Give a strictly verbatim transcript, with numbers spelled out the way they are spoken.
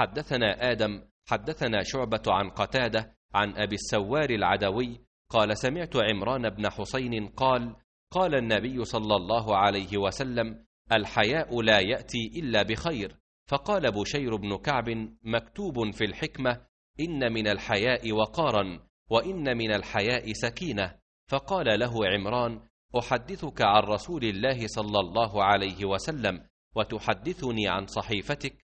حدثنا آدم حدثنا شعبة عن قتادة عن أبي السوار العدوي قال سمعت عمران بن حسين قال قال النبي صلى الله عليه وسلم الحياء لا يأتي إلا بخير. فقال بشير بن كعب مكتوب في الحكمة إن من الحياء وقارا وإن من الحياء سكينة. فقال له عمران أحدثك عن رسول الله صلى الله عليه وسلم وتحدثني عن صحيفتك؟